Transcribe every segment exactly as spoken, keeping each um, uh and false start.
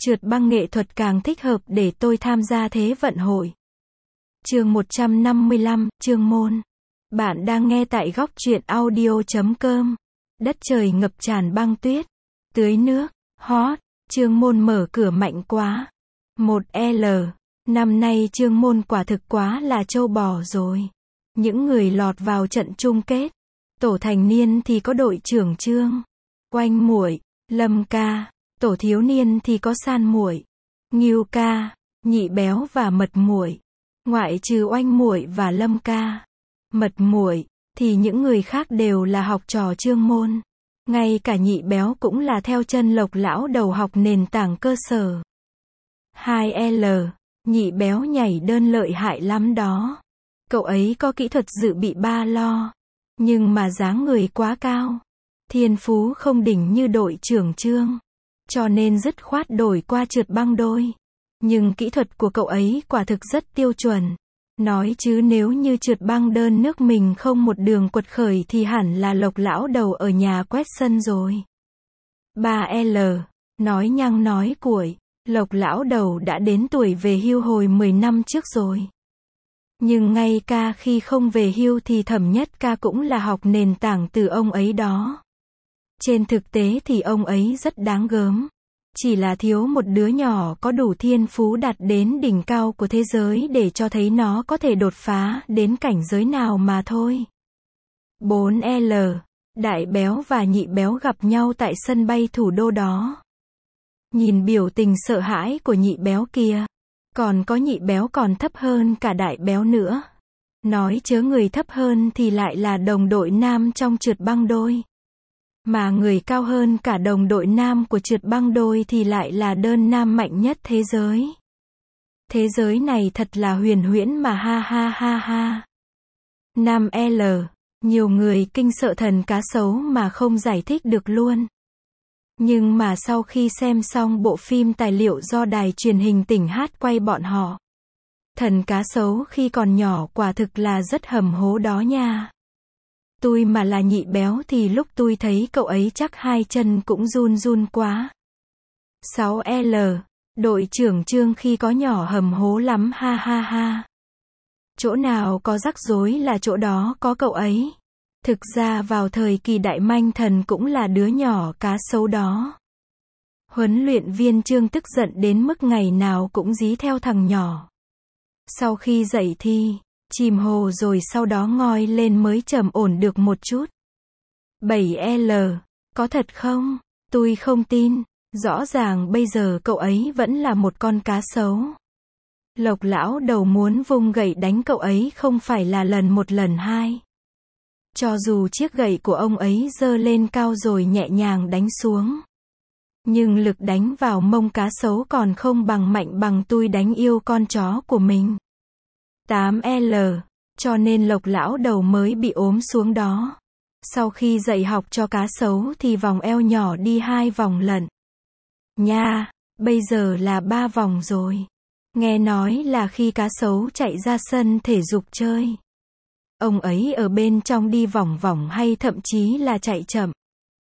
Trượt băng nghệ thuật càng thích hợp để tôi tham gia thế vận hội. Chương một trăm năm mươi lăm, Chương môn. Bạn đang nghe tại góc truyện audio chấm com. Đất trời ngập tràn băng tuyết. Tưới nước. Hot. Chương môn mở cửa mạnh quá. một L. Năm nay Chương môn quả thực quá là trâu bò rồi. Những người lọt vào trận chung kết. Tổ thành niên thì có đội trưởng Trương, Oanh muội, Lâm ca. Tổ thiếu niên thì có San muội, Ngưu ca, Nhị béo và Mật muội. Ngoại trừ Oanh muội và Lâm ca, Mật muội thì những người khác đều là học trò Chương môn. Ngay cả Nhị béo cũng là theo chân Lộc lão đầu học nền tảng cơ sở. hai L. Nhị béo nhảy đơn lợi hại lắm đó. Cậu ấy có kỹ thuật dự bị ba lo, nhưng mà dáng người quá cao. Thiên phú không đỉnh như đội trưởng Trương, cho nên dứt khoát đổi qua trượt băng đôi. Nhưng kỹ thuật của cậu ấy quả thực rất tiêu chuẩn. Nói chứ nếu như trượt băng đơn nước mình không một đường quật khởi thì hẳn là Lộc lão đầu ở nhà quét sân rồi. ba L. Nói nhăng nói cuội, Lộc lão đầu đã đến tuổi về hưu hồi mười năm trước rồi. Nhưng ngay ca khi không về hưu thì Thẩm Nhất ca cũng là học nền tảng từ ông ấy đó. Trên thực tế thì ông ấy rất đáng gớm. Chỉ là thiếu một đứa nhỏ có đủ thiên phú đạt đến đỉnh cao của thế giới để cho thấy nó có thể đột phá đến cảnh giới nào mà thôi. bốn L. Đại béo và Nhị béo gặp nhau tại sân bay thủ đô đó. Nhìn biểu tình sợ hãi của Nhị béo kia. Còn có Nhị béo còn thấp hơn cả Đại béo nữa. Nói chớ người thấp hơn thì lại là đồng đội nam trong trượt băng đôi. Mà người cao hơn cả đồng đội nam của trượt băng đôi thì lại là đơn nam mạnh nhất thế giới. Thế giới này thật là huyền huyễn mà ha ha ha ha. năm L. Nhiều người kinh sợ thần cá sấu mà không giải thích được luôn. Nhưng mà sau khi xem xong bộ phim tài liệu do đài truyền hình tỉnh hát quay bọn họ, thần cá sấu khi còn nhỏ quả thực là rất hầm hố đó nha. Tôi mà là Nhị béo thì lúc tôi thấy cậu ấy chắc hai chân cũng run run quá. sáu L. Đội trưởng Trương khi có nhỏ hầm hố lắm ha ha ha. Chỗ nào có rắc rối là chỗ đó có cậu ấy. Thực ra vào thời kỳ đại manh thần cũng là đứa nhỏ cá sấu đó. Huấn luyện viên Trương tức giận đến mức ngày nào cũng dí theo thằng nhỏ. Sau khi dậy thi, chìm hồ rồi sau đó ngoi lên mới trầm ổn được một chút. bảy L. Có thật không? Tôi không tin. Rõ ràng bây giờ cậu ấy vẫn là một con cá sấu. Lộc lão đầu muốn vung gậy đánh cậu ấy không phải là lần một lần hai. Cho dù chiếc gậy của ông ấy giơ lên cao rồi nhẹ nhàng đánh xuống, nhưng lực đánh vào mông cá sấu còn không bằng mạnh bằng tôi đánh yêu con chó của mình. tám L. Cho nên Lộc lão đầu mới bị ốm xuống đó. Sau khi dạy học cho cá sấu thì vòng eo nhỏ đi hai vòng lận. Nha, bây giờ là ba vòng rồi. Nghe nói là khi cá sấu chạy ra sân thể dục chơi, ông ấy ở bên trong đi vòng vòng hay thậm chí là chạy chậm.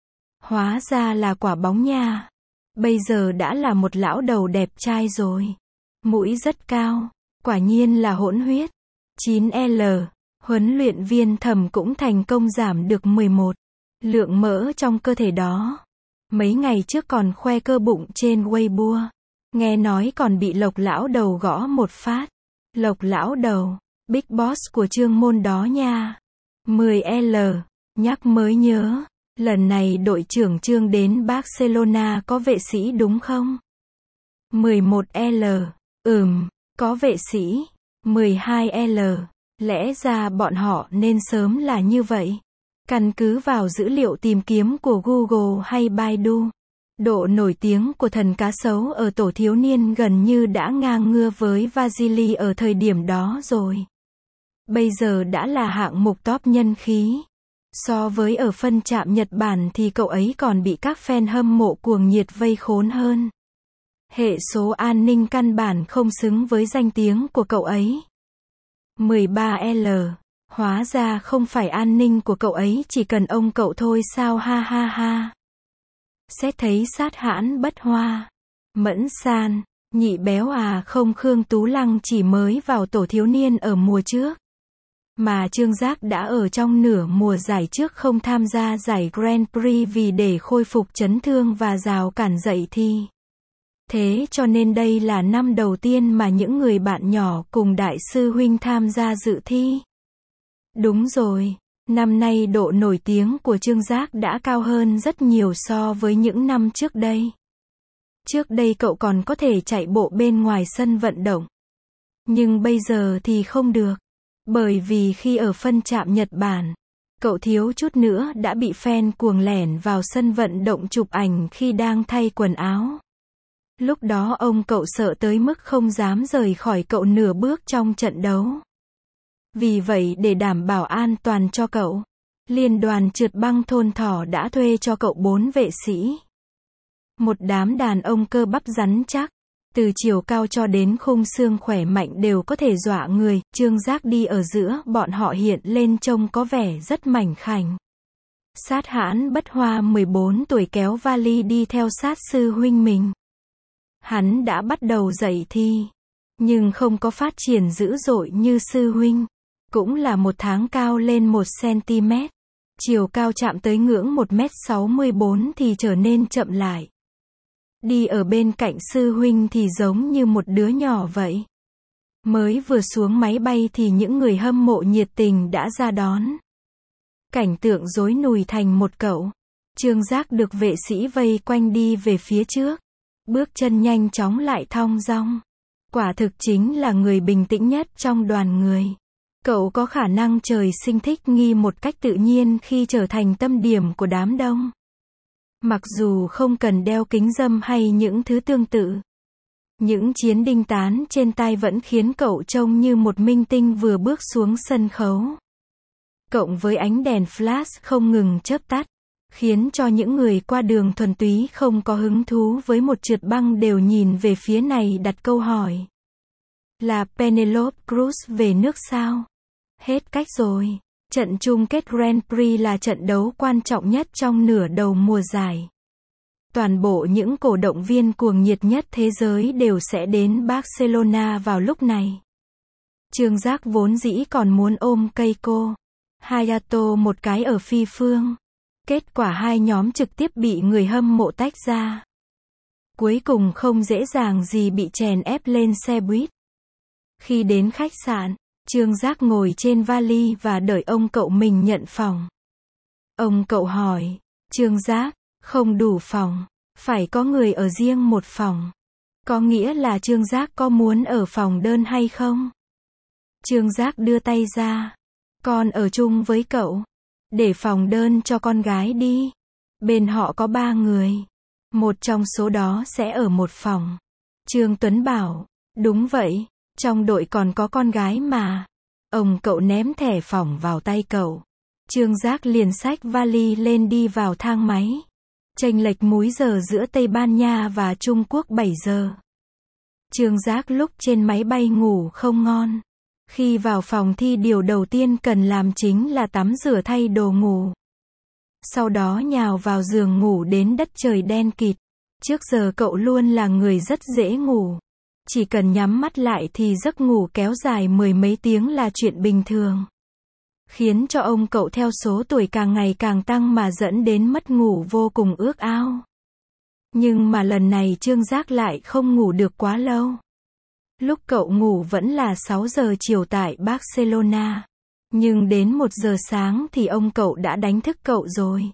Hóa ra là quả bóng nha. Bây giờ đã là một lão đầu đẹp trai rồi. Mũi rất cao. Quả nhiên là hỗn huyết. chín L. Huấn luyện viên Thẩm cũng thành công giảm được mười một lượng mỡ trong cơ thể đó. Mấy ngày trước còn khoe cơ bụng trên Weibo. Nghe nói còn bị Lộc lão đầu gõ một phát. Lộc lão đầu, Big Boss của Chương môn đó nha. mười L. Nhắc mới nhớ. Lần này đội trưởng Trương đến Barcelona có vệ sĩ đúng không? mười một L. Ừm, có vệ sĩ. mười hai L. Lẽ ra bọn họ nên sớm là như vậy. Căn cứ vào dữ liệu tìm kiếm của Google hay Baidu, độ nổi tiếng của thần cá sấu ở tổ thiếu niên gần như đã ngang ngửa với Vasily ở thời điểm đó rồi. Bây giờ đã là hạng mục top nhân khí. So với ở phân trạm Nhật Bản thì cậu ấy còn bị các fan hâm mộ cuồng nhiệt vây khốn hơn. Hệ số an ninh căn bản không xứng với danh tiếng của cậu ấy. mười ba L. Hóa ra không phải an ninh của cậu ấy chỉ cần ông cậu thôi sao ha ha ha. Xét thấy sát hãn bất hoa. Mẫn San, nhị béo à không, Khương Tú Lăng chỉ mới vào tổ thiếu niên ở mùa trước. Mà Trương Giác đã ở trong nửa mùa giải trước không tham gia giải Grand Prix vì để khôi phục chấn thương và rào cản dậy thi. Thế cho nên đây là năm đầu tiên mà những người bạn nhỏ cùng đại sư huynh tham gia dự thi. Đúng rồi, năm nay độ nổi tiếng của Trương Giác đã cao hơn rất nhiều so với những năm trước đây. Trước đây cậu còn có thể chạy bộ bên ngoài sân vận động. Nhưng bây giờ thì không được. Bởi vì khi ở phân trạm Nhật Bản, cậu thiếu chút nữa đã bị fan cuồng lẻn vào sân vận động chụp ảnh khi đang thay quần áo. Lúc đó ông cậu sợ tới mức không dám rời khỏi cậu nửa bước trong trận đấu. Vì vậy để đảm bảo an toàn cho cậu, Liên đoàn trượt băng thôn Thỏ đã thuê cho cậu bốn vệ sĩ. Một đám đàn ông cơ bắp rắn chắc, từ chiều cao cho đến khung xương khỏe mạnh đều có thể dọa người. Trương Giác đi ở giữa bọn họ hiện lên trông có vẻ rất mảnh khảnh. Sát Hãn Bất Hoa mười bốn tuổi kéo vali đi theo sát sư huynh mình. Hắn đã bắt đầu dậy thi, nhưng không có phát triển dữ dội như sư huynh. Cũng là một tháng cao lên một xăng-ti-mét. Chiều cao chạm tới ngưỡng một mét sáu mươi bốn thì trở nên chậm lại. Đi ở bên cạnh sư huynh thì giống như một đứa nhỏ vậy. Mới vừa xuống máy bay thì những người hâm mộ nhiệt tình đã ra đón. Cảnh tượng rối nùi thành một cậu. Trương Giác được vệ sĩ vây quanh đi về phía trước. Bước chân nhanh chóng lại thong dong. Quả thực chính là người bình tĩnh nhất trong đoàn người. Cậu có khả năng trời sinh thích nghi một cách tự nhiên khi trở thành tâm điểm của đám đông. Mặc dù không cần đeo kính râm hay những thứ tương tự. Những chiến đinh tán trên tai vẫn khiến cậu trông như một minh tinh vừa bước xuống sân khấu. Cộng với ánh đèn flash không ngừng chớp tắt, khiến cho những người qua đường thuần túy không có hứng thú với một trượt băng đều nhìn về phía này đặt câu hỏi. Là Penelope Cruz về nước sao? Hết cách rồi. Trận chung kết Grand Prix là trận đấu quan trọng nhất trong nửa đầu mùa giải. Toàn bộ những cổ động viên cuồng nhiệt nhất thế giới đều sẽ đến Barcelona vào lúc này. Trương Giác vốn dĩ còn muốn ôm Keiko Hayato một cái ở phi phương. Kết quả hai nhóm trực tiếp bị người hâm mộ tách ra. Cuối cùng không dễ dàng gì bị chèn ép lên xe buýt. Khi đến khách sạn, Trương Giác ngồi trên vali và đợi ông cậu mình nhận phòng. Ông cậu hỏi, Trương Giác, không đủ phòng, phải có người ở riêng một phòng. Có nghĩa là Trương Giác có muốn ở phòng đơn hay không? Trương Giác đưa tay ra. Con ở chung với cậu. Để phòng đơn cho con gái đi. Bên họ có ba người. Một trong số đó sẽ ở một phòng. Trương Tuấn bảo, đúng vậy, trong đội còn có con gái mà. Ông cậu ném thẻ phòng vào tay cậu. Trương Giác liền xách vali lên đi vào thang máy. Chênh lệch múi giờ giữa Tây Ban Nha và Trung Quốc bảy giờ. Trương Giác lúc trên máy bay ngủ không ngon. Khi vào phòng thi điều đầu tiên cần làm chính là tắm rửa thay đồ ngủ. Sau đó nhào vào giường ngủ đến đất trời đen kịt. Trước giờ cậu luôn là người rất dễ ngủ. Chỉ cần nhắm mắt lại thì giấc ngủ kéo dài mười mấy tiếng là chuyện bình thường. Khiến cho ông cậu theo số tuổi càng ngày càng tăng mà dẫn đến mất ngủ vô cùng ước ao. Nhưng mà lần này Trương Giác lại không ngủ được quá lâu. Lúc cậu ngủ vẫn là sáu giờ chiều tại Barcelona. Nhưng đến một giờ sáng thì ông cậu đã đánh thức cậu rồi.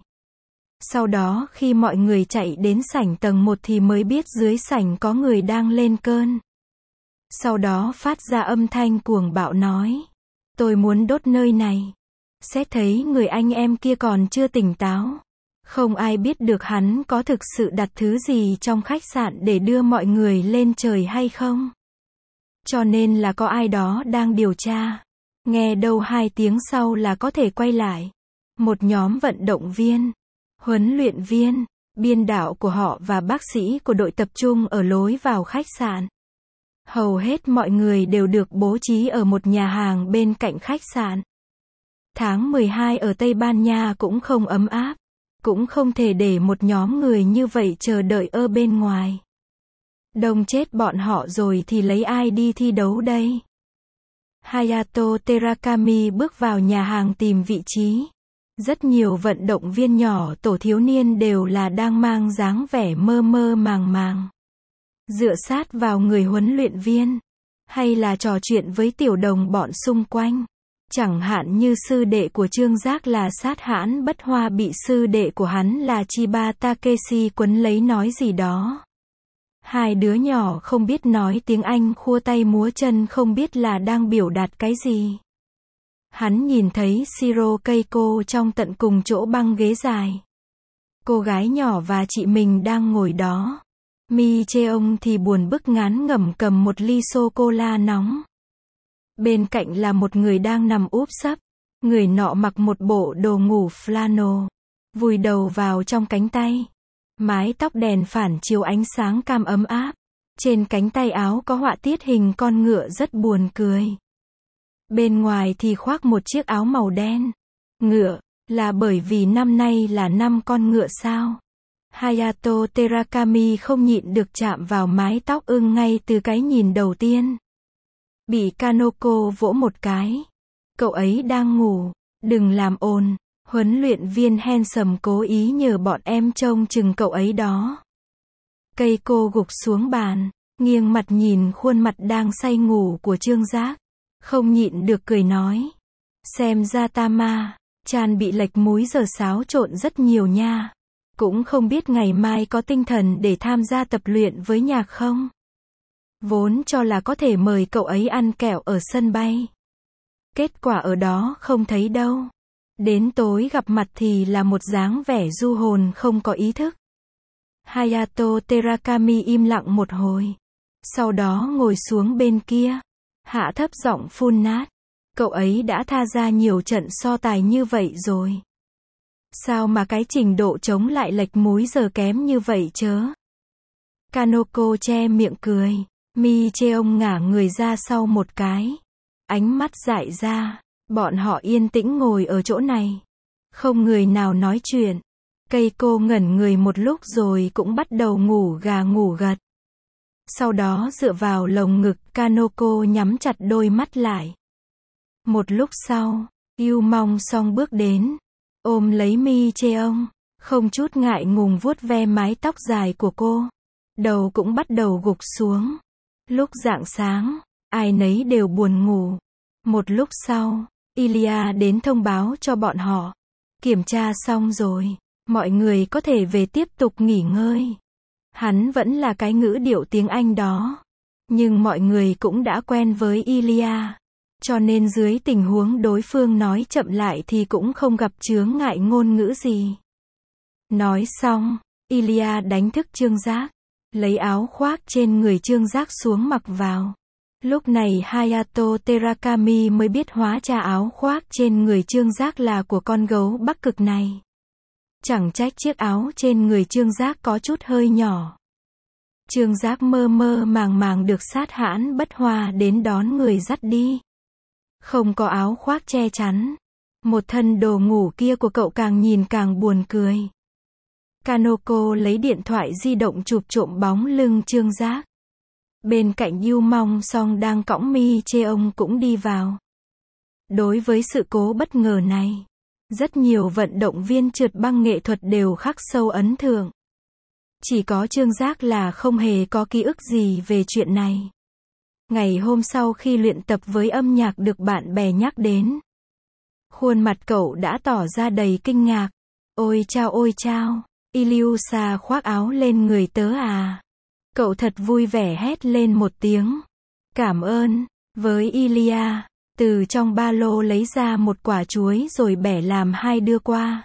Sau đó khi mọi người chạy đến sảnh tầng một thì mới biết dưới sảnh có người đang lên cơn. Sau đó phát ra âm thanh cuồng bạo nói. Tôi muốn đốt nơi này. Xét thấy người anh em kia còn chưa tỉnh táo. Không ai biết được hắn có thực sự đặt thứ gì trong khách sạn để đưa mọi người lên trời hay không. Cho nên là có ai đó đang điều tra. Nghe đâu hai tiếng sau là có thể quay lại. Một nhóm vận động viên, huấn luyện viên, biên đạo của họ và bác sĩ của đội tập trung ở lối vào khách sạn. Hầu hết mọi người đều được bố trí ở một nhà hàng bên cạnh khách sạn. Tháng mười hai ở Tây Ban Nha cũng không ấm áp. Cũng không thể để một nhóm người như vậy chờ đợi ở bên ngoài. Đông chết bọn họ rồi thì lấy ai đi thi đấu đây? Hayato Terakami bước vào nhà hàng tìm vị trí. Rất nhiều vận động viên nhỏ tổ thiếu niên đều là đang mang dáng vẻ mơ mơ màng màng. Dựa sát vào người huấn luyện viên. Hay là trò chuyện với tiểu đồng bọn xung quanh. Chẳng hạn như sư đệ của Trương Giác là Sát Hãn Bất Hoa bị sư đệ của hắn là Chiba Takeshi quấn lấy nói gì đó. Hai đứa nhỏ không biết nói tiếng Anh khua tay múa chân không biết là đang biểu đạt cái gì. Hắn nhìn thấy Shiro Keiko trong tận cùng chỗ băng ghế dài. Cô gái nhỏ và chị mình đang ngồi đó. Mi Cheong thì buồn bực ngán ngẩm cầm một ly sô-cô-la nóng. Bên cạnh là một người đang nằm úp sấp. Người nọ mặc một bộ đồ ngủ flannel. Vùi đầu vào trong cánh tay. Mái tóc đèn phản chiếu ánh sáng cam ấm áp. Trên cánh tay áo có họa tiết hình con ngựa rất buồn cười. Bên ngoài thì khoác một chiếc áo màu đen. Ngựa, là bởi vì năm nay là năm con ngựa sao? Hayato Terakami không nhịn được chạm vào mái tóc ưng ngay từ cái nhìn đầu tiên. Bị Kanoko vỗ một cái. Cậu ấy đang ngủ, đừng làm ồn. Huấn luyện viên Handsome cố ý nhờ bọn em trông chừng cậu ấy đó. Keiko gục xuống bàn, nghiêng mặt nhìn khuôn mặt đang say ngủ của Trương Giác. Không nhịn được cười nói. Xem ra Tama, chan bị lệch múi giờ xáo trộn rất nhiều nha. Cũng không biết ngày mai có tinh thần để tham gia tập luyện với nhạc không? Vốn cho là có thể mời cậu ấy ăn kẹo ở sân bay. Kết quả ở đó không thấy đâu. Đến tối gặp mặt thì là một dáng vẻ du hồn không có ý thức. Hayato Terakami im lặng một hồi. Sau đó ngồi xuống bên kia. Hạ thấp giọng phun nát. Cậu ấy đã tha ra nhiều trận so tài như vậy rồi. Sao mà cái trình độ chống lại lệch múi giờ kém như vậy chớ? Kanoko che miệng cười. Mi Cheong ngả người ra sau một cái. Ánh mắt dại ra. Bọn họ yên tĩnh ngồi ở chỗ này. Không người nào nói chuyện. Keiko ngẩn người một lúc rồi cũng bắt đầu ngủ gà ngủ gật. Sau đó dựa vào lồng ngực Kanoko nhắm chặt đôi mắt lại. Một lúc sau, Yu Mong Song bước đến. Ôm lấy Mi Cheong. Không chút ngại ngùng vuốt ve mái tóc dài của cô. Đầu cũng bắt đầu gục xuống. Lúc rạng sáng, ai nấy đều buồn ngủ. Một lúc sau, Ilya đến thông báo cho bọn họ. Kiểm tra xong rồi, mọi người có thể về tiếp tục nghỉ ngơi. Hắn vẫn là cái ngữ điệu tiếng Anh đó. Nhưng mọi người cũng đã quen với Ilya. Cho nên dưới tình huống đối phương nói chậm lại thì cũng không gặp chướng ngại ngôn ngữ gì. Nói xong, Ilya đánh thức Trương Giác. Lấy áo khoác trên người Trương Giác xuống mặc vào. Lúc này Hayato Terakami mới biết hóa ra áo khoác trên người Trương Giác là của con gấu Bắc Cực này. Chẳng trách chiếc áo trên người Trương Giác có chút hơi nhỏ. Trương Giác mơ mơ màng màng được Sát Hãn Bất Hoa đến đón người dắt đi. Không có áo khoác che chắn. Một thân đồ ngủ kia của cậu càng nhìn càng buồn cười. Kanoko lấy điện thoại di động chụp trộm bóng lưng Trương Giác. Bên cạnh Yu Mong Song đang cõng Mi Cheong cũng đi vào. Đối với sự cố bất ngờ này, rất nhiều vận động viên trượt băng nghệ thuật đều khắc sâu ấn tượng. Chỉ có Trương Giác là không hề có ký ức gì về chuyện này. Ngày hôm sau khi luyện tập với âm nhạc được bạn bè nhắc đến, khuôn mặt cậu đã tỏ ra đầy kinh ngạc. Ôi chao ôi chao, Ilyusha khoác áo lên người tớ à. Cậu thật vui vẻ hét lên một tiếng. Cảm ơn, với Ilya, từ trong ba lô lấy ra một quả chuối rồi bẻ làm hai đưa qua.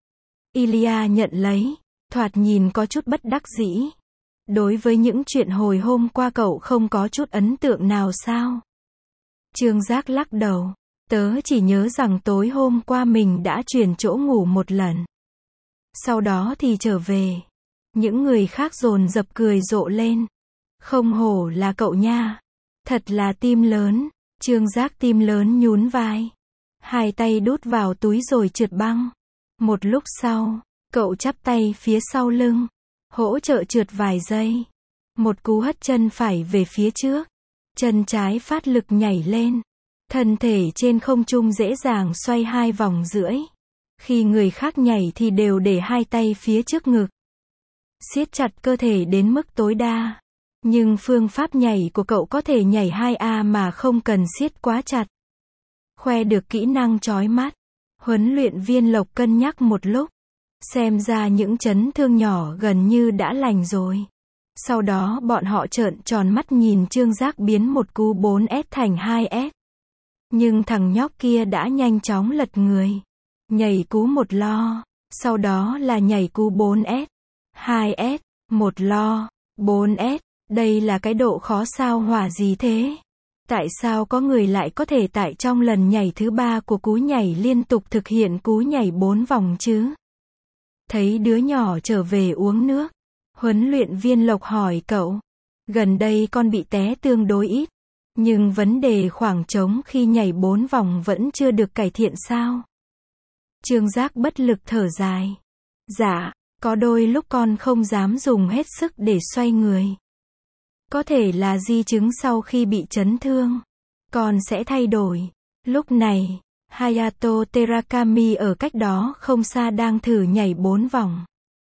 Ilya nhận lấy, thoạt nhìn có chút bất đắc dĩ. Đối với những chuyện hồi hôm qua cậu không có chút ấn tượng nào sao? Trương Giác lắc đầu. Tớ chỉ nhớ rằng tối hôm qua mình đã chuyển chỗ ngủ một lần. Sau đó thì trở về. Những người khác dồn dập cười rộ lên. Không hổ là cậu nha. Thật là tim lớn. Trương Giác tim lớn nhún vai. Hai tay đút vào túi rồi trượt băng. Một lúc sau, cậu chắp tay phía sau lưng. Hỗ trợ trượt vài giây. Một cú hất chân phải về phía trước. Chân trái phát lực nhảy lên. Thân thể trên không trung dễ dàng xoay hai vòng rưỡi. Khi người khác nhảy thì đều để hai tay phía trước ngực. Siết chặt cơ thể đến mức tối đa. Nhưng phương pháp nhảy của cậu có thể nhảy hai A mà không cần siết quá chặt. Khoe được kỹ năng chói mắt. Huấn luyện viên Lộc cân nhắc một lúc. Xem ra những chấn thương nhỏ gần như đã lành rồi. Sau đó bọn họ trợn tròn mắt nhìn Trương Giác biến một cú bốn S thành hai S. Nhưng thằng nhóc kia đã nhanh chóng lật người. Nhảy cú một lo. Sau đó là nhảy cú bốn S. hai S. Một lo. bốn S. Đây là cái độ khó sao hỏa gì thế? Tại sao có người lại có thể tại trong lần nhảy thứ ba của cú nhảy liên tục thực hiện cú nhảy bốn vòng chứ? Thấy đứa nhỏ trở về uống nước. Huấn luyện viên Lộc hỏi cậu. Gần đây con bị té tương đối ít. Nhưng vấn đề khoảng trống khi nhảy bốn vòng vẫn chưa được cải thiện sao? Trương Giác bất lực thở dài. Dạ, có đôi lúc con không dám dùng hết sức để xoay người. Có thể là di chứng sau khi bị chấn thương. Con sẽ thay đổi. Lúc này, Hayato Terakami ở cách đó không xa đang thử nhảy bốn vòng.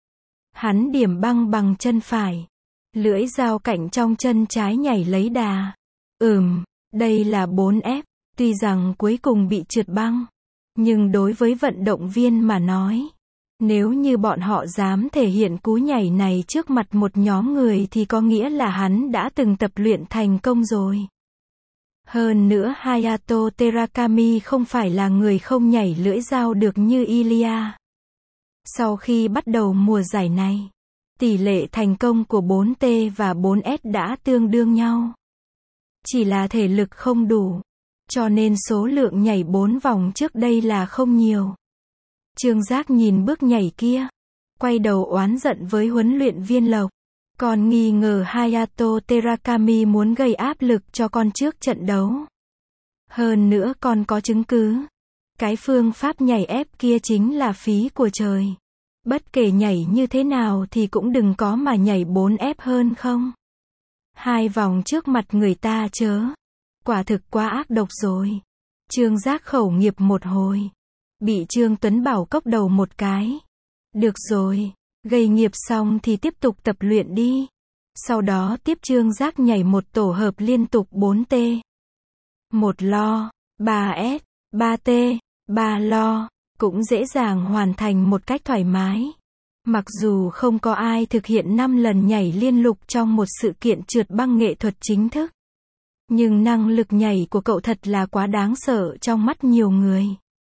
Hắn điểm băng bằng chân phải. Lưỡi dao cạnh trong chân trái nhảy lấy đà. Ừm, đây là bốn F. Tuy rằng cuối cùng bị trượt băng. Nhưng đối với vận động viên mà nói, nếu như bọn họ dám thể hiện cú nhảy này trước mặt một nhóm người thì có nghĩa là hắn đã từng tập luyện thành công rồi. Hơn nữa Hayato Terakami không phải là người không nhảy lưỡi dao được như Ilya. Sau khi bắt đầu mùa giải này, tỷ lệ thành công của bốn T và bốn S đã tương đương nhau. Chỉ là thể lực không đủ, cho nên số lượng nhảy bốn vòng trước đây là không nhiều. Trương Giác nhìn bước nhảy kia, quay đầu oán giận với huấn luyện viên Lộc. Còn nghi ngờ Hayato Terakami muốn gây áp lực cho con trước trận đấu. Hơn nữa còn có chứng cứ. Cái phương pháp nhảy ép kia chính là phí của trời. Bất kể nhảy như thế nào thì cũng đừng có mà nhảy bốn ép hơn không. Hai vòng trước mặt người ta chớ. Quả thực quá ác độc rồi. Trương Giác khẩu nghiệp một hồi. Bị Trương Tuấn Bảo cốc đầu một cái. Được rồi, gây nghiệp xong thì tiếp tục tập luyện đi. Sau đó tiếp Trương Giác nhảy một tổ hợp liên tục bốn T. Một lo, ba S, ba T, ba lo, cũng dễ dàng hoàn thành một cách thoải mái. Mặc dù không có ai thực hiện năm lần nhảy liên lục trong một sự kiện trượt băng nghệ thuật chính thức. Nhưng năng lực nhảy của cậu thật là quá đáng sợ trong mắt nhiều người.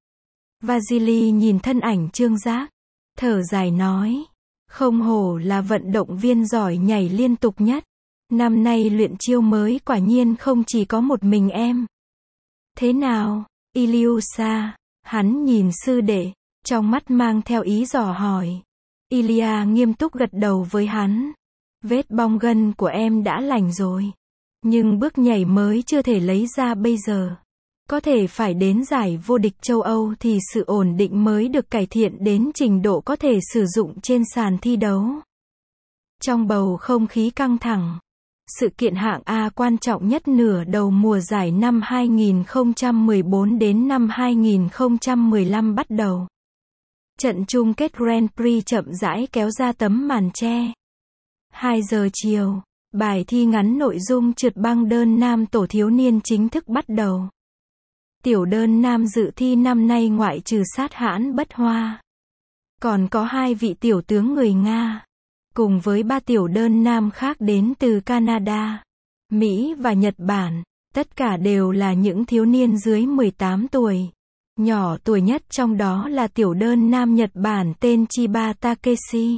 Vasily nhìn thân ảnh Trương Giác, thở dài nói, không hổ là vận động viên giỏi nhảy liên tục nhất. Năm nay luyện chiêu mới quả nhiên không chỉ có một mình em. Thế nào, Ilyusha? Hắn nhìn sư đệ, trong mắt mang theo ý dò hỏi. Ilya nghiêm túc gật đầu với hắn. Vết bong gân của em đã lành rồi. Nhưng bước nhảy mới chưa thể lấy ra bây giờ. Có thể phải đến giải vô địch châu Âu thì sự ổn định mới được cải thiện đến trình độ có thể sử dụng trên sàn thi đấu. Trong bầu không khí căng thẳng, sự kiện hạng A quan trọng nhất nửa đầu mùa giải năm hai nghìn không trăm mười bốn đến năm hai nghìn không trăm mười lăm bắt đầu. Trận chung kết Grand Prix chậm rãi kéo ra tấm màn che. hai giờ chiều, bài thi ngắn nội dung trượt băng đơn nam tổ thiếu niên chính thức bắt đầu. Tiểu đơn nam dự thi năm nay ngoại trừ Sát Hãn Bất Hoa, còn có hai vị tiểu tướng người Nga, cùng với ba tiểu đơn nam khác đến từ Canada, Mỹ và Nhật Bản. Tất cả đều là những thiếu niên dưới mười tám tuổi. Nhỏ tuổi nhất trong đó là tiểu đơn nam Nhật Bản tên Chiba Takeshi.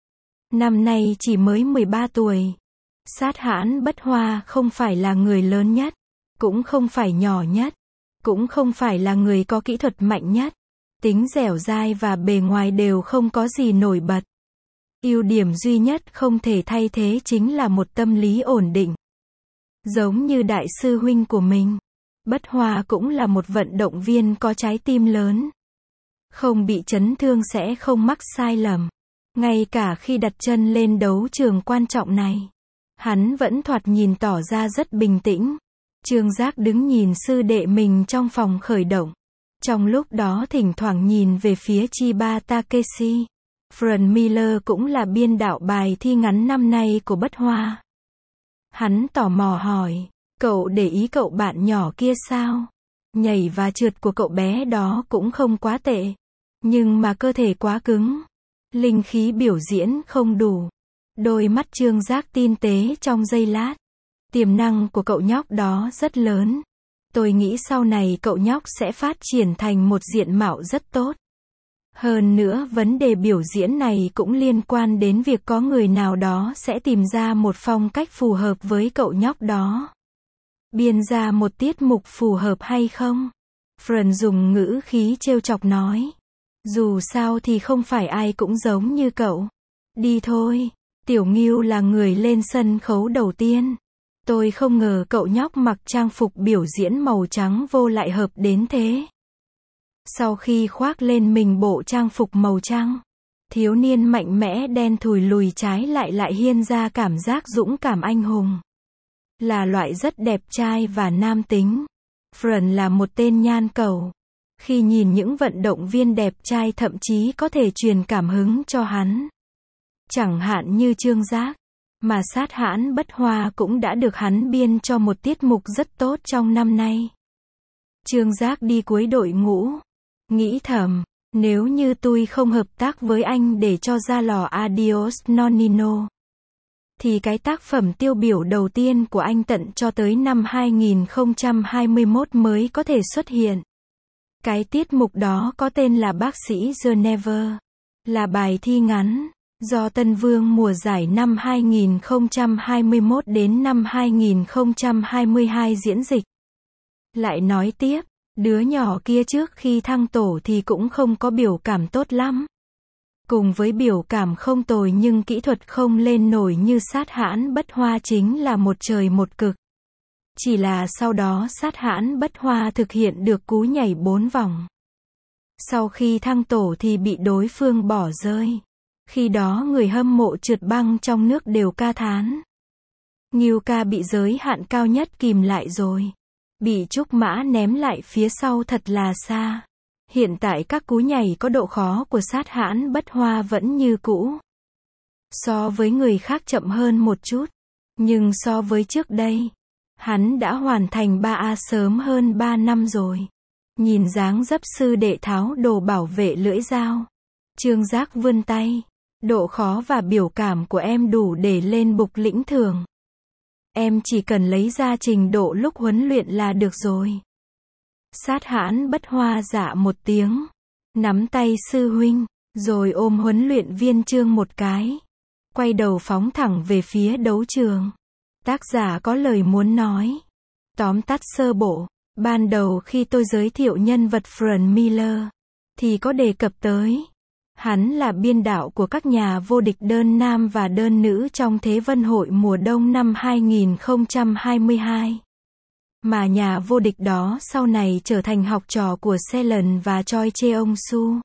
Năm nay chỉ mới mười ba tuổi. Sát Hãn Bất Hoa không phải là người lớn nhất, cũng không phải nhỏ nhất, cũng không phải là người có kỹ thuật mạnh nhất. Tính dẻo dai và bề ngoài đều không có gì nổi bật. Ưu điểm duy nhất không thể thay thế chính là một tâm lý ổn định. Giống như đại sư huynh của mình, Bất Hoa cũng là một vận động viên có trái tim lớn. Không bị chấn thương sẽ không mắc sai lầm. Ngay cả khi đặt chân lên đấu trường quan trọng này, Hắn vẫn thoạt nhìn tỏ ra rất bình tĩnh. Trương Giác đứng nhìn sư đệ mình trong phòng khởi động. Trong lúc đó thỉnh thoảng nhìn về phía Chiba Takeshi. Frank Miller cũng là biên đạo bài thi ngắn năm nay của Bất Hoa. Hắn tò mò hỏi, cậu để ý cậu bạn nhỏ kia sao? Nhảy và trượt của cậu bé đó cũng không quá tệ. Nhưng mà cơ thể quá cứng. Linh khí biểu diễn không đủ. Đôi mắt Trương Giác tinh tế trong giây lát. Tiềm năng của cậu nhóc đó rất lớn. Tôi nghĩ sau này cậu nhóc sẽ phát triển thành một diện mạo rất tốt. Hơn nữa vấn đề biểu diễn này cũng liên quan đến việc có người nào đó sẽ tìm ra một phong cách phù hợp với cậu nhóc đó. Biên ra một tiết mục phù hợp hay không? Fran dùng ngữ khí trêu chọc nói. Dù sao thì không phải ai cũng giống như cậu. Đi thôi. Tiểu Ngưu là người lên sân khấu đầu tiên. Tôi không ngờ cậu nhóc mặc trang phục biểu diễn màu trắng vô lại hợp đến thế. Sau khi khoác lên mình bộ trang phục màu trắng, thiếu niên mạnh mẽ đen thùi lùi trái lại lại hiên ra cảm giác dũng cảm anh hùng. Là loại rất đẹp trai và nam tính. Fran là một tên nhan cầu. Khi nhìn những vận động viên đẹp trai thậm chí có thể truyền cảm hứng cho hắn. Chẳng hạn như Trương Giác. Mà Sát Hãn Bất Hoa cũng đã được hắn biên cho một tiết mục rất tốt trong năm nay. Trương Giác đi cuối đội ngũ. Nghĩ thầm, nếu như tôi không hợp tác với anh để cho ra lò Adios Nonino, thì cái tác phẩm tiêu biểu đầu tiên của anh tận cho tới năm hai nghìn không trăm hai mươi mốt mới có thể xuất hiện. Cái tiết mục đó có tên là Bác sĩ Geneva. Là bài thi ngắn. Do Tân Vương mùa giải năm hai nghìn không trăm hai mươi mốt đến năm hai nghìn không trăm hai mươi hai diễn dịch. Lại nói tiếp, đứa nhỏ kia trước khi thăng tổ thì cũng không có biểu cảm tốt lắm. Cùng với biểu cảm không tồi nhưng kỹ thuật không lên nổi như Sát Hãn Bất Hoa chính là một trời một cực. Chỉ là sau đó Sát Hãn Bất Hoa thực hiện được cú nhảy bốn vòng. Sau khi thăng tổ thì bị đối phương bỏ rơi. Khi đó người hâm mộ trượt băng trong nước đều ca thán. Ngưu ca bị giới hạn cao nhất kìm lại rồi. Bị Trúc Mã ném lại phía sau thật là xa. Hiện tại các cú nhảy có độ khó của Sát Hãn Bất Hoa vẫn như cũ. So với người khác chậm hơn một chút. Nhưng so với trước đây, hắn đã hoàn thành ba A sớm hơn ba năm rồi. Nhìn dáng dấp sư đệ tháo đồ bảo vệ lưỡi dao. Trương Giác vươn tay. Độ khó và biểu cảm của em đủ để lên bục lĩnh thưởng. Em chỉ cần lấy ra trình độ lúc huấn luyện là được rồi. Sát Hãn Bất Hoa dạ một tiếng. Nắm tay sư huynh. Rồi ôm huấn luyện viên Trương một cái. Quay đầu phóng thẳng về phía đấu trường. Tác giả có lời muốn nói. Tóm tắt sơ bộ. Ban đầu khi tôi giới thiệu nhân vật Frank Miller, thì có đề cập tới. Hắn là biên đạo của các nhà vô địch đơn nam và đơn nữ trong Thế vận hội mùa đông năm hai nghìn không trăm hai mươi hai. Mà nhà vô địch đó sau này trở thành học trò của Selen và Choi Cheong-su.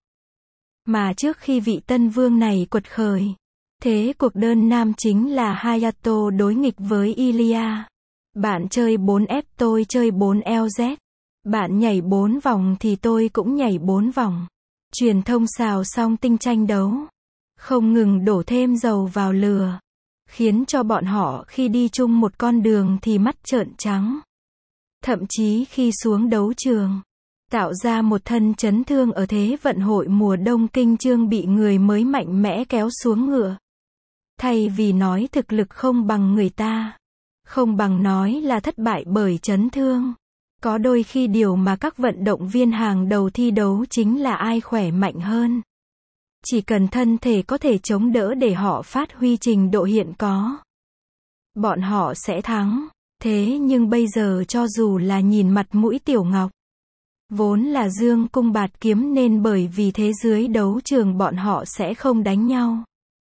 Mà trước khi vị tân vương này quật khởi, thế cuộc đơn nam chính là Hayato đối nghịch với Ilya. Bạn chơi bốn ép tôi chơi bốn L Z. Bạn nhảy bốn vòng thì tôi cũng nhảy bốn vòng. Truyền thông xào xong tinh tranh đấu. Không ngừng đổ thêm dầu vào lửa. Khiến cho bọn họ khi đi chung một con đường thì mắt trợn trắng. Thậm chí khi xuống đấu trường, tạo ra một thân chấn thương ở Thế vận hội mùa đông kinh chương bị người mới mạnh mẽ kéo xuống ngựa. Thay vì nói thực lực không bằng người ta, không bằng nói là thất bại bởi chấn thương. Có đôi khi điều mà các vận động viên hàng đầu thi đấu chính là ai khỏe mạnh hơn. Chỉ cần thân thể có thể chống đỡ để họ phát huy trình độ hiện có, bọn họ sẽ thắng. Thế nhưng bây giờ cho dù là nhìn mặt mũi Tiểu Ngọc, vốn là dương cung bạt kiếm nên bởi vì thế dưới đấu trường bọn họ sẽ không đánh nhau.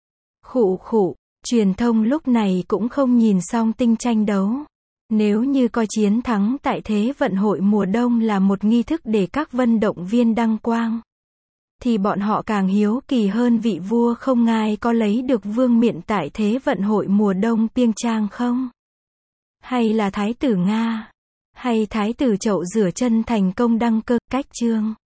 Khụ khụ, truyền thông lúc này cũng không nhìn xong tinh tranh đấu. Nếu như coi chiến thắng tại Thế vận hội mùa đông là một nghi thức để các vận động viên đăng quang, thì bọn họ càng hiếu kỳ hơn vị vua không ngai có lấy được vương miện tại Thế vận hội mùa đông Piêng Trang không? Hay là Thái tử Nga? Hay Thái tử Chậu rửa chân thành công đăng cơ? Cách chương